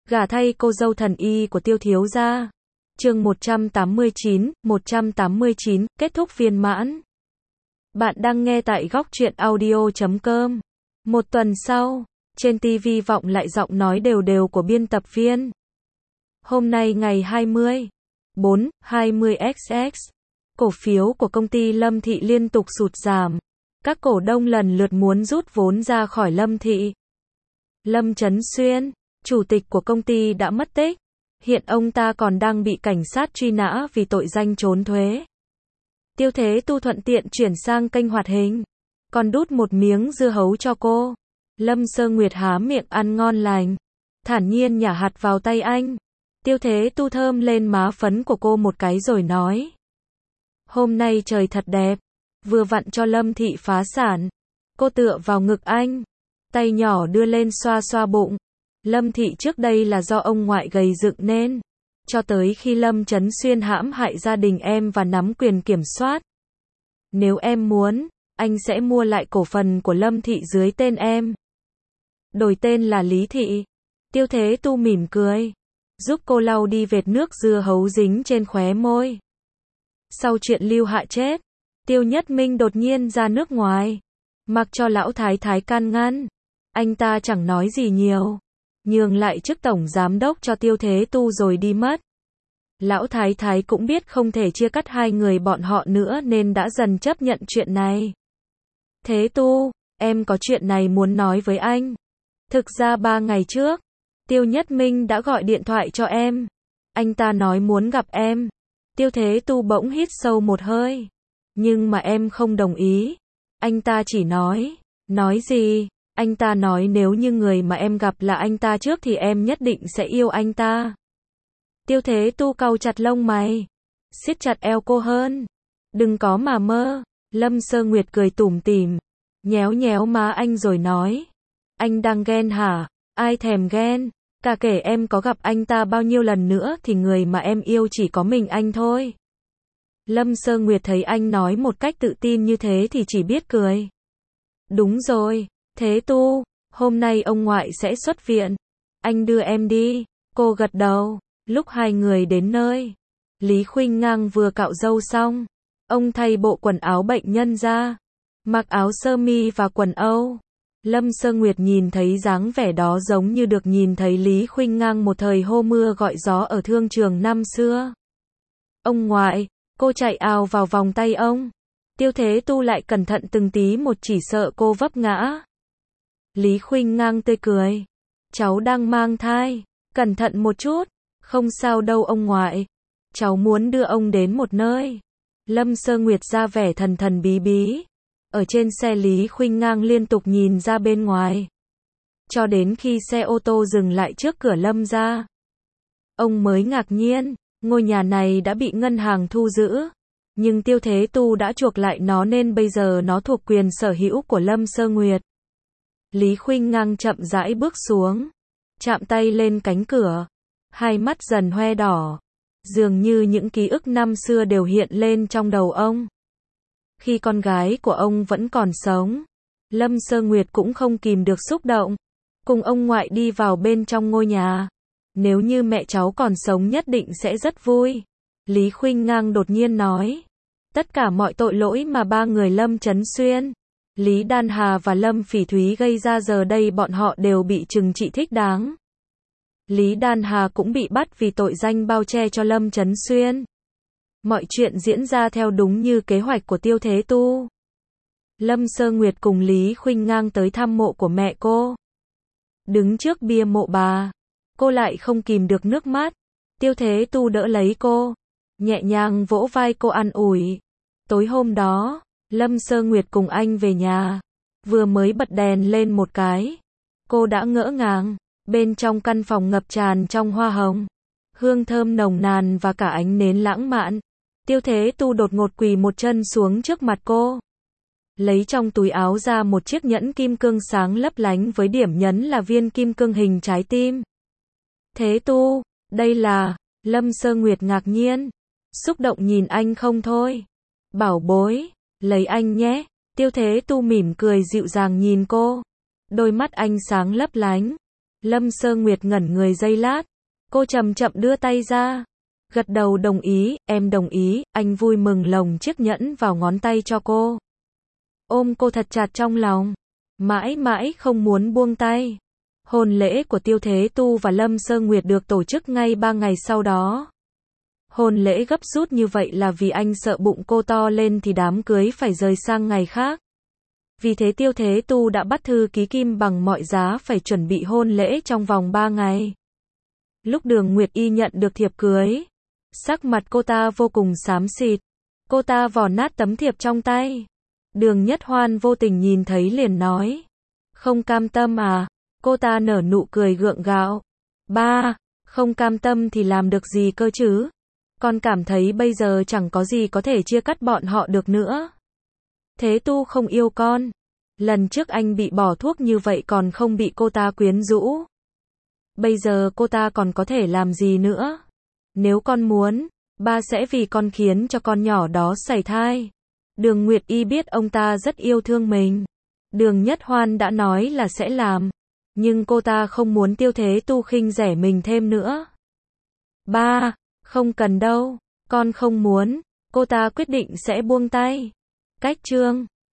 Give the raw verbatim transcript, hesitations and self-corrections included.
Gả thay cô dâu thần y của Tiêu thiếu gia. Chương một trăm tám mươi chín, một trăm tám mươi chín, kết thúc viên mãn. Bạn đang nghe tại góc truyện audio chấm com. Một tuần sau, trên ti vi vọng lại giọng nói đều đều của biên tập viên. Hôm nay ngày hai mươi, bốn, hai mươi xx, cổ phiếu của công ty Lâm Thị liên tục sụt giảm. Các cổ đông lần lượt muốn rút vốn ra khỏi Lâm Thị. Lâm Chấn Xuyên, chủ tịch của công ty đã mất tích. Hiện ông ta còn đang bị cảnh sát truy nã vì tội danh trốn thuế. Tiêu Thế Tu thuận tiện chuyển sang kênh hoạt hình, còn đút một miếng dưa hấu cho cô. Lâm Sơ Nguyệt há miệng ăn ngon lành, thản nhiên nhả hạt vào tay anh. Tiêu Thế Tu thơm lên má phấn của cô một cái rồi nói: hôm nay trời thật đẹp, vừa vặn cho Lâm Thị phá sản. Cô tựa vào ngực anh, tay nhỏ đưa lên xoa xoa bụng. Lâm Thị trước đây là do ông ngoại gầy dựng nên, cho tới khi Lâm Chấn Xuyên hãm hại gia đình em và nắm quyền kiểm soát. Nếu em muốn, anh sẽ mua lại cổ phần của Lâm Thị dưới tên em. Đổi tên là Lý Thị. Tiêu Thế Tu mỉm cười, giúp cô lau đi vệt nước dưa hấu dính trên khóe môi. Sau chuyện Lưu Hạ chết, Tiêu Nhất Minh đột nhiên ra nước ngoài, mặc cho lão thái thái can ngăn. Anh ta chẳng nói gì nhiều, nhường lại chức tổng giám đốc cho Tiêu Thế Tu rồi đi mất. Lão thái thái cũng biết không thể chia cắt hai người bọn họ nữa nên đã dần chấp nhận chuyện này. Thế Tu, em có chuyện này muốn nói với anh. Thực ra ba ngày trước, Tiêu Nhất Minh đã gọi điện thoại cho em. Anh ta nói muốn gặp em. Tiêu Thế Tu bỗng hít sâu một hơi. Nhưng mà em không đồng ý. Anh ta chỉ nói, nói gì? Anh ta nói nếu như người mà em gặp là anh ta trước thì em nhất định sẽ yêu anh ta. Tiêu Thế Tu cau chặt lông mày, siết chặt eo cô hơn. Đừng có mà mơ. Lâm Sơ Nguyệt cười tủm tỉm, nhéo nhéo má anh rồi nói: anh đang ghen hả? Ai thèm ghen? Cả kể em có gặp anh ta bao nhiêu lần nữa thì người mà em yêu chỉ có mình anh thôi. Lâm Sơ Nguyệt thấy anh nói một cách tự tin như thế thì chỉ biết cười. Đúng rồi, Thế Tu, hôm nay ông ngoại sẽ xuất viện. Anh đưa em đi. Cô gật đầu. Lúc hai người đến nơi, Lý Khuynh Ngang vừa cạo râu xong, ông thay bộ quần áo bệnh nhân ra, mặc áo sơ mi và quần âu. Lâm Sơ Nguyệt nhìn thấy dáng vẻ đó giống như được nhìn thấy Lý Khuynh Ngang một thời hô mưa gọi gió ở thương trường năm xưa. Ông ngoại, cô chạy ào vào vòng tay ông. Tiêu Thế Tu lại cẩn thận từng tí một chỉ sợ cô vấp ngã. Lý Khuynh Ngang tươi cười. Cháu đang mang thai, cẩn thận một chút. Không sao đâu ông ngoại. Cháu muốn đưa ông đến một nơi. Lâm Sơ Nguyệt ra vẻ thần thần bí bí. Ở trên xe Lý Khuynh Ngang liên tục nhìn ra bên ngoài. Cho đến khi xe ô tô dừng lại trước cửa Lâm gia. Ông mới ngạc nhiên, ngôi nhà này đã bị ngân hàng thu giữ. Nhưng Tiêu Thế Tu đã chuộc lại nó nên bây giờ nó thuộc quyền sở hữu của Lâm Sơ Nguyệt. Lý Khuynh Ngang chậm rãi bước xuống, chạm tay lên cánh cửa. Hai mắt dần hoe đỏ, dường như những ký ức năm xưa đều hiện lên trong đầu ông. Khi con gái của ông vẫn còn sống, Lâm Sơ Nguyệt cũng không kìm được xúc động, cùng ông ngoại đi vào bên trong ngôi nhà. Nếu như mẹ cháu còn sống nhất định sẽ rất vui. Lý Khuynh Ngang đột nhiên nói. Tất cả mọi tội lỗi mà ba người Lâm Chấn Xuyên, Lý Đan Hà và Lâm Phỉ Thúy gây ra giờ đây bọn họ đều bị trừng trị thích đáng. Lý Đan Hà cũng bị bắt vì tội danh bao che cho Lâm Chấn Xuyên. Mọi chuyện diễn ra theo đúng như kế hoạch của Tiêu Thế Tu. Lâm Sơ Nguyệt cùng Lý Khuynh Ngang tới thăm mộ của mẹ cô. Đứng trước bia mộ bà, cô lại không kìm được nước mắt. Tiêu Thế Tu đỡ lấy cô, nhẹ nhàng vỗ vai cô an ủi. Tối hôm đó, Lâm Sơ Nguyệt cùng anh về nhà. Vừa mới bật đèn lên một cái, cô đã ngỡ ngàng. Bên trong căn phòng ngập tràn trong hoa hồng, hương thơm nồng nàn và cả ánh nến lãng mạn. Tiêu Thế Tu đột ngột quỳ một chân xuống trước mặt cô, lấy trong túi áo ra một chiếc nhẫn kim cương sáng lấp lánh với điểm nhấn là viên kim cương hình trái tim. Thế Tu, đây là... Lâm Sơ Nguyệt ngạc nhiên, xúc động nhìn anh không thôi. Bảo bối, lấy anh nhé. Tiêu Thế Tu mỉm cười dịu dàng nhìn cô, đôi mắt anh sáng lấp lánh. Lâm Sơ Nguyệt ngẩn người giây lát. Cô chậm chậm đưa tay ra. Gật đầu đồng ý, em đồng ý, anh vui mừng lồng chiếc nhẫn vào ngón tay cho cô. Ôm cô thật chặt trong lòng. Mãi mãi không muốn buông tay. Hôn lễ của Tiêu Thế Tu và Lâm Sơ Nguyệt được tổ chức ngay ba ngày sau đó. Hôn lễ gấp rút như vậy là vì anh sợ bụng cô to lên thì đám cưới phải rời sang ngày khác. Vì thế Tiêu Thế Tu đã bắt thư ký Kim bằng mọi giá phải chuẩn bị hôn lễ trong vòng ba ngày. Lúc Đường Nguyệt Y nhận được thiệp cưới, sắc mặt cô ta vô cùng xám xịt. Cô ta vò nát tấm thiệp trong tay. Đường Nhất Hoan vô tình nhìn thấy liền nói. Không cam tâm à? Cô ta nở nụ cười gượng gạo. Ba, không cam tâm thì làm được gì cơ chứ? Con cảm thấy bây giờ chẳng có gì có thể chia cắt bọn họ được nữa. Thế Tu không yêu con. Lần trước anh bị bỏ thuốc như vậy còn không bị cô ta quyến rũ. Bây giờ cô ta còn có thể làm gì nữa? Nếu con muốn, ba sẽ vì con khiến cho con nhỏ đó sảy thai. Đường Nguyệt Y biết ông ta rất yêu thương mình. Đường Nhất Hoan đã nói là sẽ làm. Nhưng cô ta không muốn Tiêu Thế Tu khinh rẻ mình thêm nữa. Ba, không cần đâu, con không muốn. Cô ta quyết định sẽ buông tay. Cách chương